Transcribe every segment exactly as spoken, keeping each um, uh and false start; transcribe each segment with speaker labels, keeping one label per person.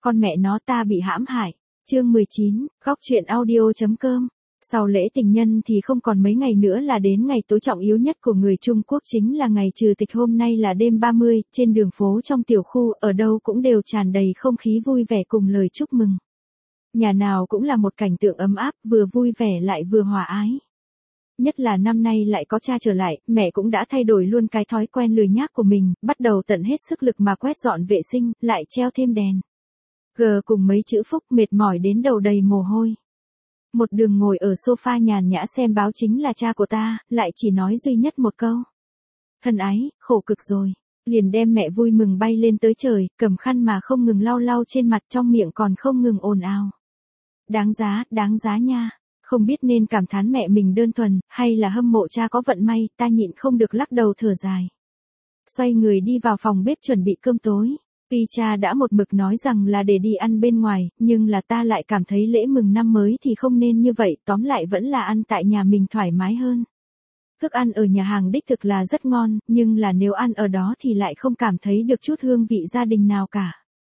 Speaker 1: Con mẹ nó ta bị hãm hại. Chương mười chín, góc truyện audio.com. Sau lễ tình nhân thì không còn mấy ngày nữa là đến ngày tối trọng yếu nhất của người Trung Quốc, chính là ngày trừ tịch. Hôm nay là đêm ba mươi, trên đường phố trong tiểu khu, ở đâu cũng đều tràn đầy không khí vui vẻ cùng lời chúc mừng. Nhà nào cũng là một cảnh tượng ấm áp, vừa vui vẻ lại vừa hòa ái. Nhất là năm nay lại có cha trở lại, mẹ cũng đã thay đổi luôn cái thói quen lười nhác của mình, bắt đầu tận hết sức lực mà quét dọn vệ sinh, lại treo thêm đèn. G cùng mấy chữ phúc, mệt mỏi đến đầu đầy mồ hôi. Một đường ngồi ở sofa nhàn nhã xem báo chính là cha của ta, lại chỉ nói duy nhất một câu. Thân ái, khổ cực rồi. Liền đem mẹ vui mừng bay lên tới trời, cầm khăn mà không ngừng lau lau trên mặt, trong miệng còn không ngừng ồn ào. Đáng giá, đáng giá nha. Không biết nên cảm thán mẹ mình đơn thuần, hay là hâm mộ cha có vận may, ta nhịn không được lắc đầu thở dài. Xoay người đi vào phòng bếp chuẩn bị cơm tối. Tuy cha đã một mực nói rằng là để đi ăn bên ngoài, nhưng là ta lại cảm thấy lễ mừng năm mới thì không nên như vậy, tóm lại vẫn là ăn tại nhà mình thoải mái hơn. Thức ăn ở nhà hàng đích thực là rất ngon, nhưng là nếu ăn ở đó thì lại không cảm thấy được chút hương vị gia đình nào cả.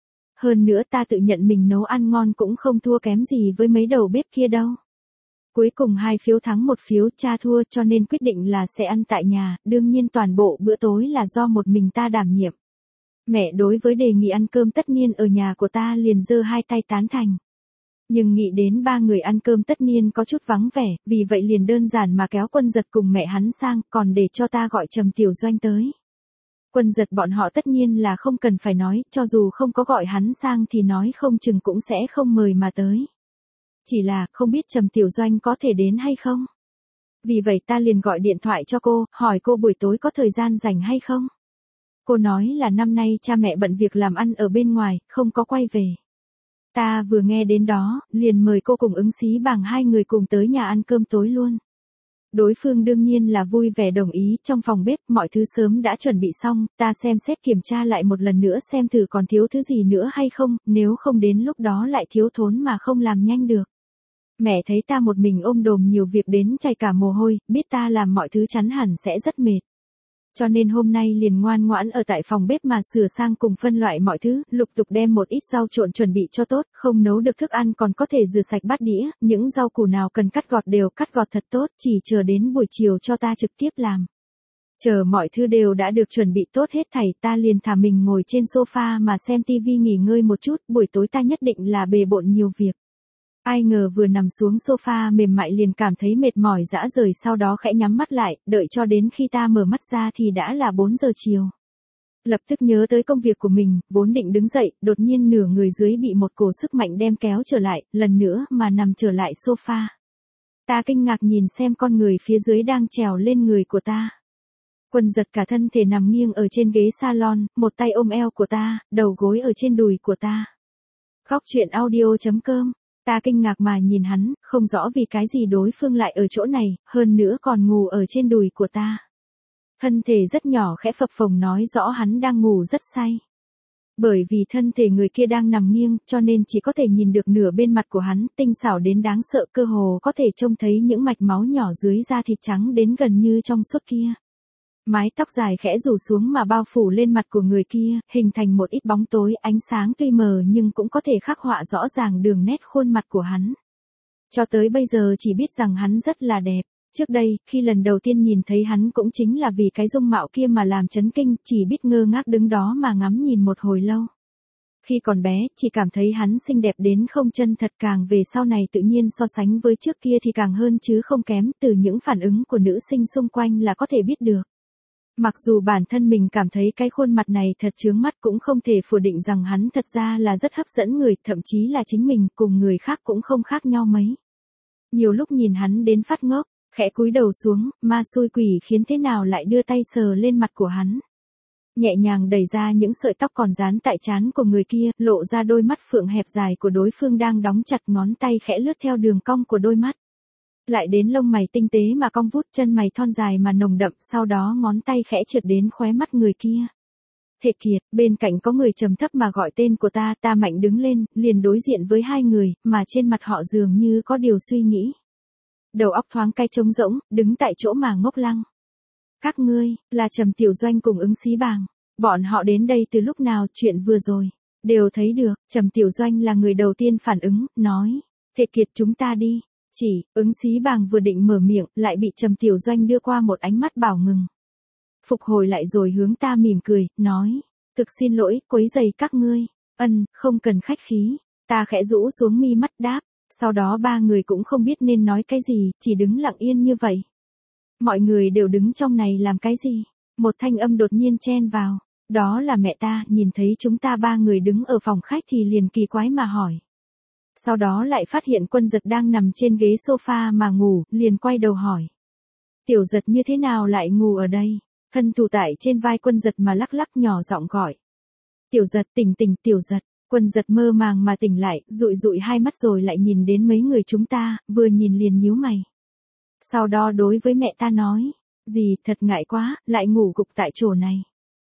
Speaker 1: Hơn nữa ta tự nhận mình nấu ăn ngon cũng không thua kém gì với mấy đầu bếp kia đâu. Cuối cùng hai phiếu thắng một phiếu, cha thua, cho nên quyết định là sẽ ăn tại nhà, đương nhiên toàn bộ bữa tối là do một mình ta đảm nhiệm. Mẹ đối với đề nghị ăn cơm tất niên ở nhà của ta liền giơ hai tay tán thành. Nhưng nghĩ đến ba người ăn cơm tất niên có chút vắng vẻ, vì vậy liền đơn giản mà kéo Quân Giật cùng mẹ hắn sang, còn để cho ta gọi Trầm Tiểu Doanh tới. Quân Giật bọn họ tất nhiên là không cần phải nói, cho dù không có gọi hắn sang thì nói không chừng cũng sẽ không mời mà tới. Chỉ là không biết Trầm Tiểu Doanh có thể đến hay không. Vì vậy ta liền gọi điện thoại cho cô, hỏi cô buổi tối có thời gian rảnh hay không. Cô nói là năm nay cha mẹ bận việc làm ăn ở bên ngoài, không có quay về. Ta vừa nghe đến đó, liền mời cô cùng ứng xí bằng hai người cùng tới nhà ăn cơm tối luôn. Đối phương đương nhiên là vui vẻ đồng ý, trong phòng bếp mọi thứ sớm đã chuẩn bị xong, ta xem xét kiểm tra lại một lần nữa xem thử còn thiếu thứ gì nữa hay không, nếu không đến lúc đó lại thiếu thốn mà không làm nhanh được. Mẹ thấy ta một mình ôm đồm nhiều việc đến chảy cả mồ hôi, biết ta làm mọi thứ chắn hẳn sẽ rất mệt. Cho nên hôm nay liền ngoan ngoãn ở tại phòng bếp mà sửa sang cùng phân loại mọi thứ, lục tục đem một ít rau trộn chuẩn bị cho tốt, không nấu được thức ăn còn có thể rửa sạch bát đĩa, những rau củ nào cần cắt gọt đều cắt gọt thật tốt, chỉ chờ đến buổi chiều cho ta trực tiếp làm. Chờ mọi thứ đều đã được chuẩn bị tốt hết thảy, ta liền thả mình ngồi trên sofa mà xem tivi nghỉ ngơi một chút, buổi tối ta nhất định là bề bộn nhiều việc. Ai ngờ vừa nằm xuống sofa mềm mại liền cảm thấy mệt mỏi rã rời, sau đó khẽ nhắm mắt lại, đợi cho đến khi ta mở mắt ra thì đã là bốn giờ chiều. Lập tức nhớ tới công việc của mình, vốn định đứng dậy, đột nhiên nửa người dưới bị một cổ sức mạnh đem kéo trở lại, lần nữa mà nằm trở lại sofa. Ta kinh ngạc nhìn xem con người phía dưới đang trèo lên người của ta. Quân Giật cả thân thể nằm nghiêng ở trên ghế salon, một tay ôm eo của ta, đầu gối ở trên đùi của ta. Góc truyện audio.com. Ta kinh ngạc mà nhìn hắn, không rõ vì cái gì đối phương lại ở chỗ này, hơn nữa còn ngủ ở trên đùi của ta. Thân thể rất nhỏ khẽ phập phồng nói rõ hắn đang ngủ rất say. Bởi vì thân thể người kia đang nằm nghiêng, cho nên chỉ có thể nhìn được nửa bên mặt của hắn, tinh xảo đến đáng sợ, cơ hồ có thể trông thấy những mạch máu nhỏ dưới da thịt trắng đến gần như trong suốt kia. Mái tóc dài khẽ rủ xuống mà bao phủ lên mặt của người kia, hình thành một ít bóng tối, ánh sáng tuy mờ nhưng cũng có thể khắc họa rõ ràng đường nét khuôn mặt của hắn. Cho tới bây giờ chỉ biết rằng hắn rất là đẹp. Trước đây, khi lần đầu tiên nhìn thấy hắn cũng chính là vì cái dung mạo kia mà làm chấn kinh, chỉ biết ngơ ngác đứng đó mà ngắm nhìn một hồi lâu. Khi còn bé, chỉ cảm thấy hắn xinh đẹp đến không chân thật, càng về sau này tự nhiên so sánh với trước kia thì càng hơn chứ không kém, từ những phản ứng của nữ sinh xung quanh là có thể biết được. Mặc dù bản thân mình cảm thấy cái khuôn mặt này thật chướng mắt cũng không thể phủ định rằng hắn thật ra là rất hấp dẫn người, thậm chí là chính mình cùng người khác cũng không khác nhau mấy. Nhiều lúc nhìn hắn đến phát ngốc, khẽ cúi đầu xuống, ma xui quỷ khiến thế nào lại đưa tay sờ lên mặt của hắn. Nhẹ nhàng đẩy ra những sợi tóc còn dán tại trán của người kia, lộ ra đôi mắt phượng hẹp dài của đối phương đang đóng chặt, ngón tay khẽ lướt theo đường cong của đôi mắt. Lại đến lông mày tinh tế mà cong vút, chân mày thon dài mà nồng đậm, sau đó ngón tay khẽ trượt đến khóe mắt người kia. Thệ Kiệt, bên cạnh có người trầm thấp mà gọi tên của ta, ta mạnh đứng lên, liền đối diện với hai người, mà trên mặt họ dường như có điều suy nghĩ. Đầu óc thoáng cái trống rỗng, đứng tại chỗ mà ngốc lăng. Các ngươi, là Trầm Tiểu Doanh cùng ứng xí bàng. Bọn họ đến đây từ lúc nào, chuyện vừa rồi. Đều thấy được, Trầm Tiểu Doanh là người đầu tiên phản ứng, nói. Thệ Kiệt chúng ta đi. Chỉ, ứng xí bàng vừa định mở miệng, lại bị Trầm Tiểu Doanh đưa qua một ánh mắt bảo ngừng. Phục hồi lại rồi hướng ta mỉm cười, nói. Thực xin lỗi, quấy rầy các ngươi. Ân, không cần khách khí. Ta khẽ rũ xuống mi mắt đáp. Sau đó ba người cũng không biết nên nói cái gì, chỉ đứng lặng yên như vậy. Mọi người đều đứng trong này làm cái gì? Một thanh âm đột nhiên chen vào. Đó là mẹ ta, nhìn thấy chúng ta ba người đứng ở phòng khách thì liền kỳ quái mà hỏi. Sau đó lại phát hiện Quân Giật đang nằm trên ghế sofa mà ngủ, liền quay đầu hỏi. Tiểu Giật như thế nào lại ngủ ở đây? Thân thủ tại trên vai Quân Giật mà lắc lắc nhỏ giọng gọi. Tiểu Giật tỉnh tỉnh Tiểu Giật. Quân Giật mơ màng mà tỉnh lại, dụi dụi hai mắt rồi lại nhìn đến mấy người chúng ta, vừa nhìn liền nhíu mày. Sau đó đối với mẹ ta nói, dì thật ngại quá, lại ngủ gục tại chỗ này.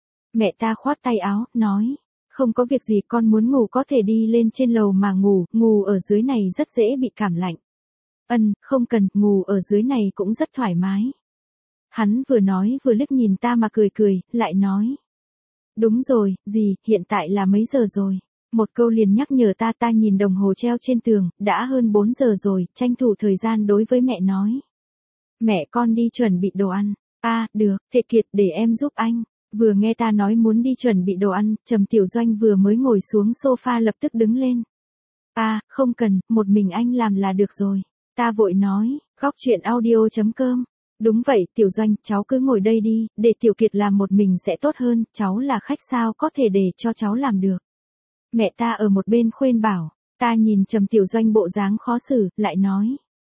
Speaker 1: Mẹ ta khoát tay áo, nói, không có việc gì con muốn ngủ có thể đi lên trên lầu mà ngủ, ngủ ở dưới này rất dễ bị cảm lạnh. Ân, không cần, ngủ ở dưới này cũng rất thoải mái. Hắn vừa nói vừa liếc nhìn ta mà cười cười, lại nói. Đúng rồi, dì, hiện tại là mấy giờ rồi? Một câu liền nhắc nhở ta ta nhìn đồng hồ treo trên tường, đã hơn bốn giờ rồi, tranh thủ thời gian đối với mẹ nói. Mẹ con đi chuẩn bị đồ ăn. À, được, Thệ Kiệt để em giúp anh. Vừa nghe ta nói muốn đi chuẩn bị đồ ăn, Trầm Tiểu Doanh vừa mới ngồi xuống sofa lập tức đứng lên. À, không cần, một mình anh làm là được rồi. Ta vội nói, góc chuyện audio chấm com. Đúng vậy, Tiểu Doanh, cháu cứ ngồi đây đi, để Tiểu Kiệt làm một mình sẽ tốt hơn, cháu là khách sao có thể để cho cháu làm được. Mẹ ta ở một bên khuyên bảo, ta nhìn Trầm Tiểu Doanh bộ dáng khó xử, lại nói.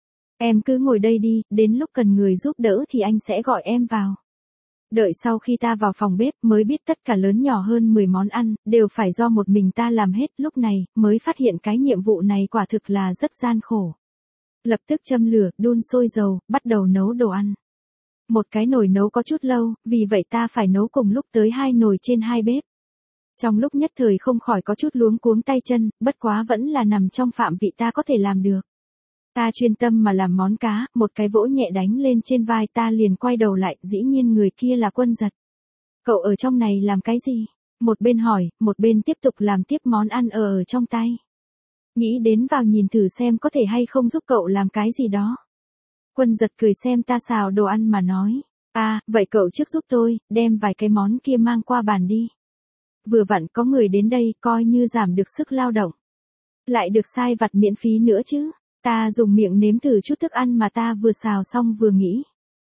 Speaker 1: Em cứ ngồi đây đi, đến lúc cần người giúp đỡ thì anh sẽ gọi em vào. Đợi sau khi ta vào phòng bếp mới biết tất cả lớn nhỏ hơn mười món ăn, đều phải do một mình ta làm hết, lúc này, mới phát hiện cái nhiệm vụ này quả thực là rất gian khổ. Lập tức châm lửa, đun sôi dầu, bắt đầu nấu đồ ăn. Một cái nồi nấu có chút lâu, vì vậy ta phải nấu cùng lúc tới hai nồi trên hai bếp. Trong lúc nhất thời không khỏi có chút luống cuống tay chân, bất quá vẫn là nằm trong phạm vị ta có thể làm được. Ta chuyên tâm mà làm món cá, một cái vỗ nhẹ đánh lên trên vai ta liền quay đầu lại, dĩ nhiên người kia là Quân Giật. Cậu ở trong này làm cái gì? Một bên hỏi, một bên tiếp tục làm tiếp món ăn ở ở trong tay. Nghĩ đến vào nhìn thử xem có thể hay không giúp cậu làm cái gì đó. Quân Giật cười xem ta xào đồ ăn mà nói. À, vậy cậu trước giúp tôi, đem vài cái món kia mang qua bàn đi. Vừa vặn có người đến đây, coi như giảm được sức lao động. Lại được sai vặt miễn phí nữa chứ. Ta dùng miệng nếm thử chút thức ăn mà ta vừa xào xong vừa nghĩ.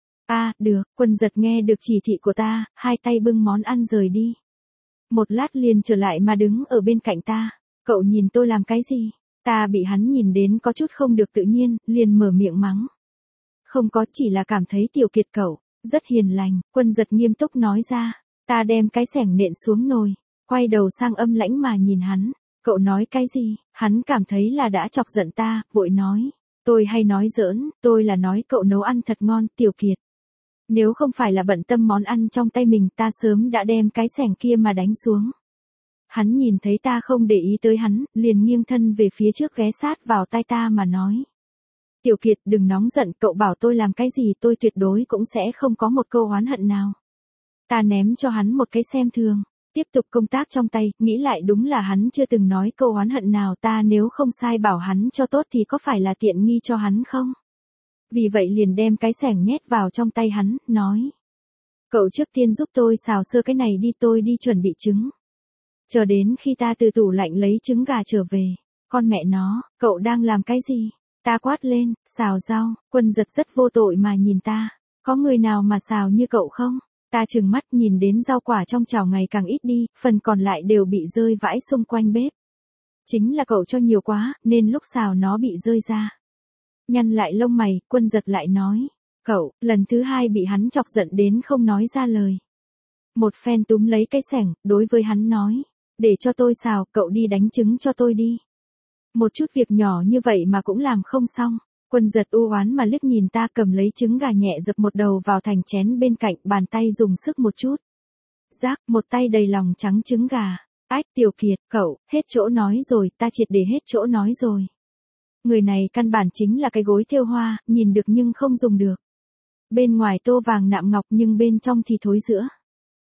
Speaker 1: À, được, Quân Giật nghe được chỉ thị của ta, hai tay bưng món ăn rời đi. Một lát liền trở lại mà đứng ở bên cạnh ta. Cậu nhìn tôi làm cái gì? Ta bị hắn nhìn đến có chút không được tự nhiên, liền mở miệng mắng. Không có, chỉ là cảm thấy Tiểu Kiệt cậu rất hiền lành. Quân Giật nghiêm túc nói ra. Ta đem cái xẻng nện xuống nồi, quay đầu sang âm lãnh mà nhìn hắn. Cậu nói cái gì? Hắn cảm thấy là đã chọc giận ta, vội nói. Tôi hay nói giỡn, tôi là nói cậu nấu ăn thật ngon, Tiểu Kiệt. Nếu không phải là bận tâm món ăn trong tay mình ta sớm đã đem cái xẻng kia mà đánh xuống. Hắn nhìn thấy ta không để ý tới hắn, liền nghiêng thân về phía trước ghé sát vào tai ta mà nói. Tiểu Kiệt đừng nóng giận, cậu bảo tôi làm cái gì tôi tuyệt đối cũng sẽ không có một câu oán hận nào. Ta ném cho hắn một cái xem thường. Tiếp tục công tác trong tay, nghĩ lại đúng là hắn chưa từng nói câu oán hận nào, ta nếu không sai bảo hắn cho tốt thì có phải là tiện nghi cho hắn không? Vì vậy liền đem cái xẻng nhét vào trong tay hắn, nói. Cậu trước tiên giúp tôi xào sơ cái này đi, tôi đi chuẩn bị trứng. Chờ đến khi ta từ tủ lạnh lấy trứng gà trở về. Con mẹ nó, cậu đang làm cái gì? Ta quát lên, xào rau. Quân Giật rất vô tội mà nhìn ta. Có người nào mà xào như cậu không? Ta trừng mắt nhìn đến rau quả trong chảo ngày càng ít đi, phần còn lại đều bị rơi vãi xung quanh bếp. Chính là cậu cho nhiều quá, nên lúc xào nó bị rơi ra. Nhăn lại lông mày, Quân Giật lại nói. Cậu, lần thứ hai bị hắn chọc giận đến không nói ra lời. Một phen túm lấy cái xẻng, đối với hắn nói. Để cho tôi xào, cậu đi đánh trứng cho tôi đi. Một chút việc nhỏ như vậy mà cũng làm không xong. Quân Giật u oán mà liếc nhìn ta, cầm lấy trứng gà nhẹ dập một đầu vào thành chén bên cạnh, bàn tay dùng sức một chút. Rác, một tay đầy lòng trắng trứng gà. Ách, Tiểu Kiệt, cậu, hết chỗ nói rồi, ta triệt để hết chỗ nói rồi. Người này căn bản chính là cái gối thêu hoa, nhìn được nhưng không dùng được. Bên ngoài tô vàng nạm ngọc nhưng bên trong thì thối rữa.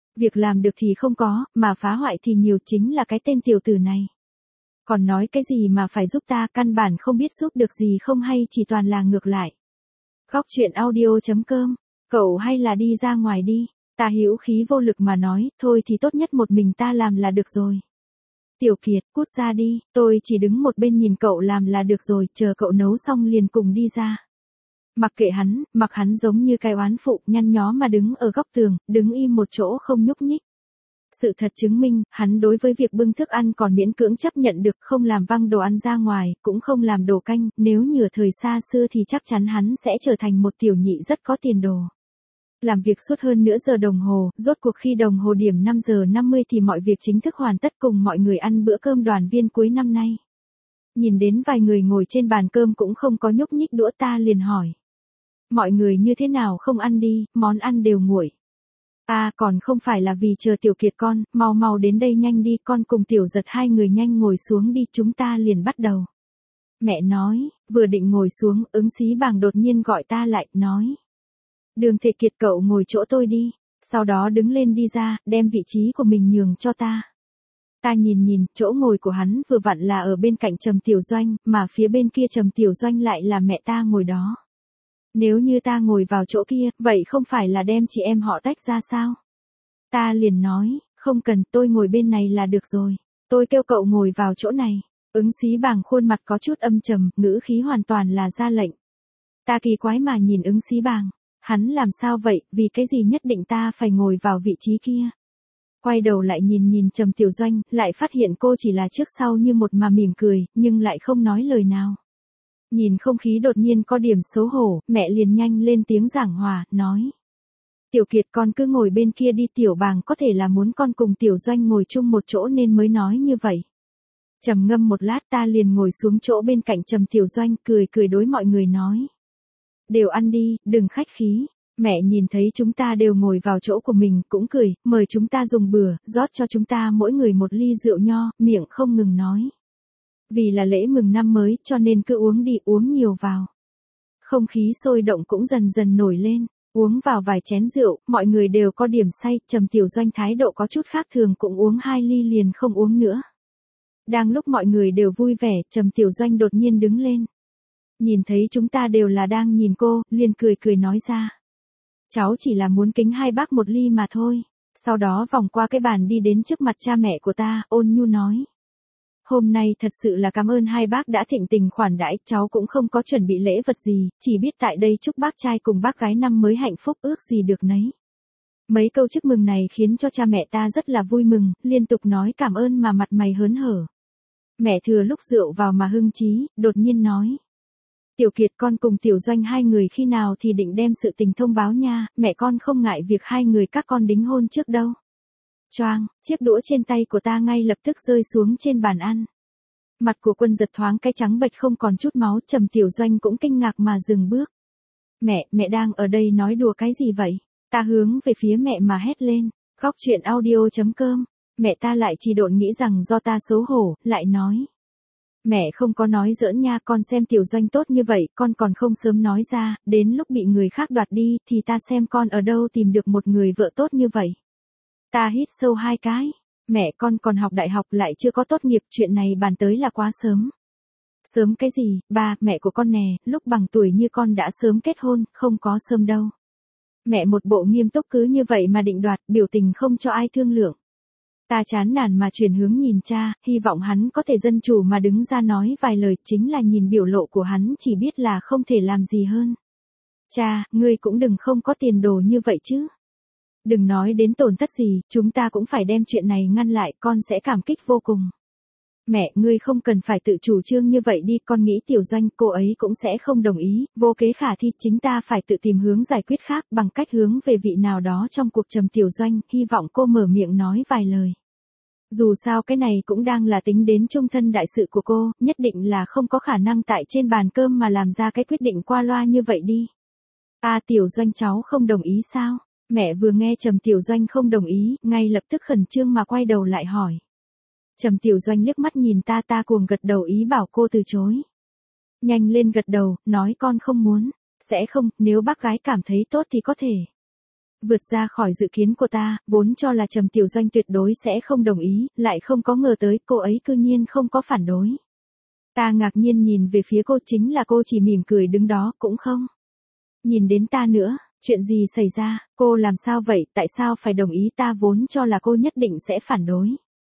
Speaker 1: Việc làm được thì không có, mà phá hoại thì nhiều, chính là cái tên tiểu tử này. Còn nói cái gì mà phải giúp ta, căn bản không biết giúp được gì không hay chỉ toàn là ngược lại. Góc truyện audio.com, cậu hay là đi ra ngoài đi, ta hữu khí vô lực mà nói, thôi thì tốt nhất một mình ta làm là được rồi. Tiểu Kiệt, cút ra đi, tôi chỉ đứng một bên nhìn cậu làm là được rồi, chờ cậu nấu xong liền cùng đi ra. Mặc kệ hắn, mặc hắn giống như cái oán phụ, nhăn nhó mà đứng ở góc tường, đứng im một chỗ không nhúc nhích. Sự thật chứng minh, hắn đối với việc bưng thức ăn còn miễn cưỡng chấp nhận được, không làm văng đồ ăn ra ngoài, cũng không làm đồ canh, nếu như thời xa xưa thì chắc chắn hắn sẽ trở thành một tiểu nhị rất có tiền đồ. Làm việc suốt hơn nửa giờ đồng hồ, rốt cuộc khi đồng hồ điểm năm giờ năm mươi thì mọi việc chính thức hoàn tất, cùng mọi người ăn bữa cơm đoàn viên cuối năm nay. Nhìn đến vài người ngồi trên bàn cơm cũng không có nhúc nhích đũa, ta liền hỏi. Mọi người như thế nào không ăn đi, món ăn đều nguội. À còn không phải là vì chờ Tiểu Kiệt con, mau mau đến đây nhanh đi, con cùng Tiểu Giật hai người nhanh ngồi xuống đi, chúng ta liền bắt đầu. Mẹ nói, vừa định ngồi xuống, ứng xí bàng đột nhiên gọi ta lại, nói. Đường Thể Kiệt, cậu ngồi chỗ tôi đi, sau đó đứng lên đi ra, đem vị trí của mình nhường cho ta. Ta nhìn nhìn, chỗ ngồi của hắn vừa vặn là ở bên cạnh Trầm Tiểu Doanh, mà phía bên kia Trầm Tiểu Doanh lại là mẹ ta ngồi đó. Nếu như ta ngồi vào chỗ kia, vậy không phải là đem chị em họ tách ra sao? Ta liền nói, không cần, tôi ngồi bên này là được rồi. Tôi kêu cậu ngồi vào chỗ này. Ứng xí bàng khuôn mặt có chút âm trầm, ngữ khí hoàn toàn là ra lệnh. Ta kỳ quái mà nhìn ứng xí bàng. Hắn làm sao vậy, vì cái gì nhất định ta phải ngồi vào vị trí kia? Quay đầu lại nhìn nhìn Trầm Tiểu Doanh, lại phát hiện cô chỉ là trước sau như một mà mỉm cười, nhưng lại không nói lời nào. Nhìn không khí đột nhiên có điểm xấu hổ, mẹ liền nhanh lên tiếng giảng hòa, nói. Tiểu Kiệt, con cứ ngồi bên kia đi, Tiểu Bàng có thể là muốn con cùng Tiểu Doanh ngồi chung một chỗ nên mới nói như vậy. Trầm ngâm một lát, ta liền ngồi xuống chỗ bên cạnh Trầm Tiểu Doanh, cười cười đối mọi người nói. Đều ăn đi, đừng khách khí. Mẹ nhìn thấy chúng ta đều ngồi vào chỗ của mình, cũng cười, mời chúng ta dùng bữa, rót cho chúng ta mỗi người một ly rượu nho, miệng không ngừng nói. Vì là lễ mừng năm mới, cho nên cứ uống đi, uống nhiều vào. Không khí sôi động cũng dần dần nổi lên, uống vào vài chén rượu, mọi người đều có điểm say, Trầm Tiểu Doanh thái độ có chút khác thường, cũng uống hai ly liền không uống nữa. Đang lúc mọi người đều vui vẻ, Trầm Tiểu Doanh đột nhiên đứng lên. Nhìn thấy chúng ta đều là đang nhìn cô, liền cười cười nói ra. Cháu chỉ là muốn kính hai bác một ly mà thôi. Sau đó vòng qua cái bàn đi đến trước mặt cha mẹ của ta, ôn nhu nói. Hôm nay thật sự là cảm ơn hai bác đã thịnh tình khoản đãi, cháu cũng không có chuẩn bị lễ vật gì, chỉ biết tại đây chúc bác trai cùng bác gái năm mới hạnh phúc, ước gì được nấy. Mấy câu chúc mừng này khiến cho cha mẹ ta rất là vui mừng, liên tục nói cảm ơn mà mặt mày hớn hở. Mẹ thừa lúc rượu vào mà hưng trí, đột nhiên nói. Tiểu Kiệt, con cùng Tiểu Doanh hai người khi nào thì định đem sự tình thông báo nha, mẹ con không ngại việc hai người các con đính hôn trước đâu. Choang, chiếc đũa trên tay của ta ngay lập tức rơi xuống trên bàn ăn. Mặt của Quân Giật thoáng cái trắng bệch không còn chút máu, Trầm Tiểu Doanh cũng kinh ngạc mà dừng bước. Mẹ, mẹ đang ở đây nói đùa cái gì vậy? Ta hướng về phía mẹ mà hét lên. Góc truyện audio.com, mẹ ta lại chỉ độn nghĩ rằng do ta xấu hổ, lại nói. Mẹ không có nói giỡn nha, con xem Tiểu Doanh tốt như vậy, con còn không sớm nói ra, đến lúc bị người khác đoạt đi, thì ta xem con ở đâu tìm được một người vợ tốt như vậy. Ta hít sâu hai cái, mẹ con còn học đại học lại chưa có tốt nghiệp, chuyện này bàn tới là quá sớm. Sớm cái gì, ba, mẹ của con nè, lúc bằng tuổi như con đã sớm kết hôn, không có sớm đâu. Mẹ một bộ nghiêm túc cứ như vậy mà định đoạt, biểu tình không cho ai thương lượng. Ta chán nản mà chuyển hướng nhìn cha, hy vọng hắn có thể dân chủ mà đứng ra nói vài lời, chính là nhìn biểu lộ của hắn chỉ biết là không thể làm gì hơn. Cha, ngươi cũng đừng không có tiền đồ như vậy chứ. Đừng nói đến tổn thất gì, chúng ta cũng phải đem chuyện này ngăn lại, con sẽ cảm kích vô cùng. Mẹ, ngươi không cần phải tự chủ trương như vậy đi, con nghĩ Tiểu Doanh cô ấy cũng sẽ không đồng ý, vô kế khả thi, chính ta phải tự tìm hướng giải quyết khác, bằng cách hướng về vị nào đó trong cuộc Trầm Tiểu Doanh, hy vọng cô mở miệng nói vài lời. Dù sao cái này cũng đang là tính đến chung thân đại sự của cô, nhất định là không có khả năng tại trên bàn cơm mà làm ra cái quyết định qua loa như vậy đi. À, Tiểu Doanh cháu không đồng ý sao? Mẹ vừa nghe Trầm Tiểu Doanh không đồng ý, ngay lập tức khẩn trương mà quay đầu lại hỏi. Trầm Tiểu Doanh liếc mắt nhìn ta, ta cuồng gật đầu ý bảo cô từ chối. Nhanh lên gật đầu, nói con không muốn, sẽ không, nếu bác gái cảm thấy tốt thì có thể. Vượt ra khỏi dự kiến của ta, vốn cho là Trầm Tiểu Doanh tuyệt đối sẽ không đồng ý, lại không có ngờ tới cô ấy cư nhiên không có phản đối. Ta ngạc nhiên nhìn về phía cô, chính là cô chỉ mỉm cười đứng đó, cũng không nhìn đến ta nữa. Chuyện gì xảy ra, cô làm sao vậy, tại sao phải đồng ý, ta vốn cho là cô nhất định sẽ phản đối.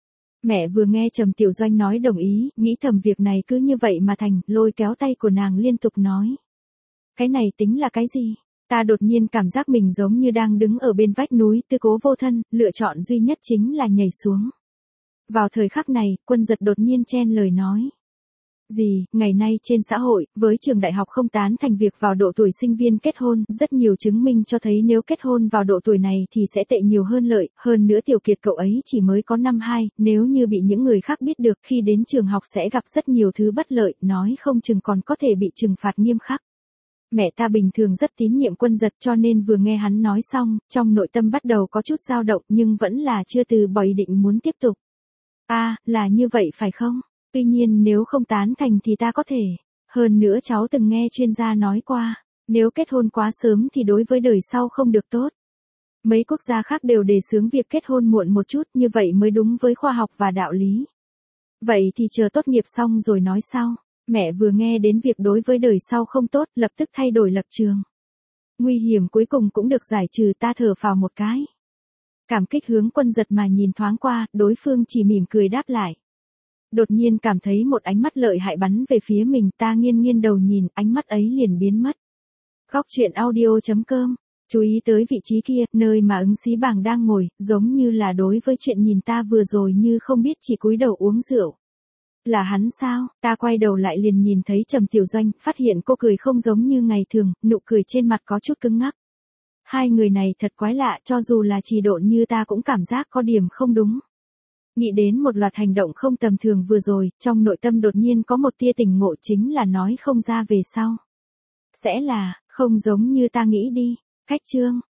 Speaker 1: Mẹ vừa nghe Trầm Tiểu Doanh nói đồng ý, nghĩ thầm việc này cứ như vậy mà thành, lôi kéo tay của nàng liên tục nói. Cái này tính là cái gì? Ta đột nhiên cảm giác mình giống như đang đứng ở bên vách núi tư cố vô thân, lựa chọn duy nhất chính là nhảy xuống. Vào thời khắc này, Quân Giật đột nhiên chen lời nói. Gì, ngày nay trên xã hội, với trường đại học không tán thành việc vào độ tuổi sinh viên kết hôn, rất nhiều chứng minh cho thấy nếu kết hôn vào độ tuổi này thì sẽ tệ nhiều hơn lợi, hơn nữa Tiểu Kiệt cậu ấy chỉ mới có năm hai, nếu như bị những người khác biết được khi đến trường học sẽ gặp rất nhiều thứ bất lợi, nói không chừng còn có thể bị trừng phạt nghiêm khắc. Mẹ ta bình thường rất tín nhiệm Quân Giật cho nên vừa nghe hắn nói xong, trong nội tâm bắt đầu có chút dao động nhưng vẫn là chưa từ bỏ ý định muốn tiếp tục. À, là như vậy phải không? Tuy nhiên nếu không tán thành thì ta có thể. Hơn nữa cháu từng nghe chuyên gia nói qua, nếu kết hôn quá sớm thì đối với đời sau không được tốt. Mấy quốc gia khác đều đề xướng việc kết hôn muộn một chút, như vậy mới đúng với khoa học và đạo lý. Vậy thì chờ tốt nghiệp xong rồi nói sau. Mẹ vừa nghe đến việc đối với đời sau không tốt, lập tức thay đổi lập trường. Nguy hiểm cuối cùng cũng được giải trừ, ta thở phào một cái. Cảm kích hướng Quân Giật mà nhìn thoáng qua, đối phương chỉ mỉm cười đáp lại. Đột nhiên cảm thấy một ánh mắt lợi hại bắn về phía mình, ta nghiêng nghiêng đầu nhìn, ánh mắt ấy liền biến mất. Góc truyện audio chấm com, chú ý tới vị trí kia, nơi mà ứng xí bảng đang ngồi, giống như là đối với chuyện nhìn ta vừa rồi như không biết, chỉ cúi đầu uống rượu. Là hắn sao? Ta quay đầu lại liền nhìn thấy Trầm Tiểu Doanh, phát hiện cô cười không giống như ngày thường, nụ cười trên mặt có chút cứng ngắc. Hai người này thật quái lạ, cho dù là trì độn như ta cũng cảm giác có điểm không đúng. Nghĩ đến một loạt hành động không tầm thường vừa rồi, trong nội tâm đột nhiên có một tia tỉnh ngộ, chính là nói không ra về sau. Sẽ là, không giống như ta nghĩ đi. Cách chương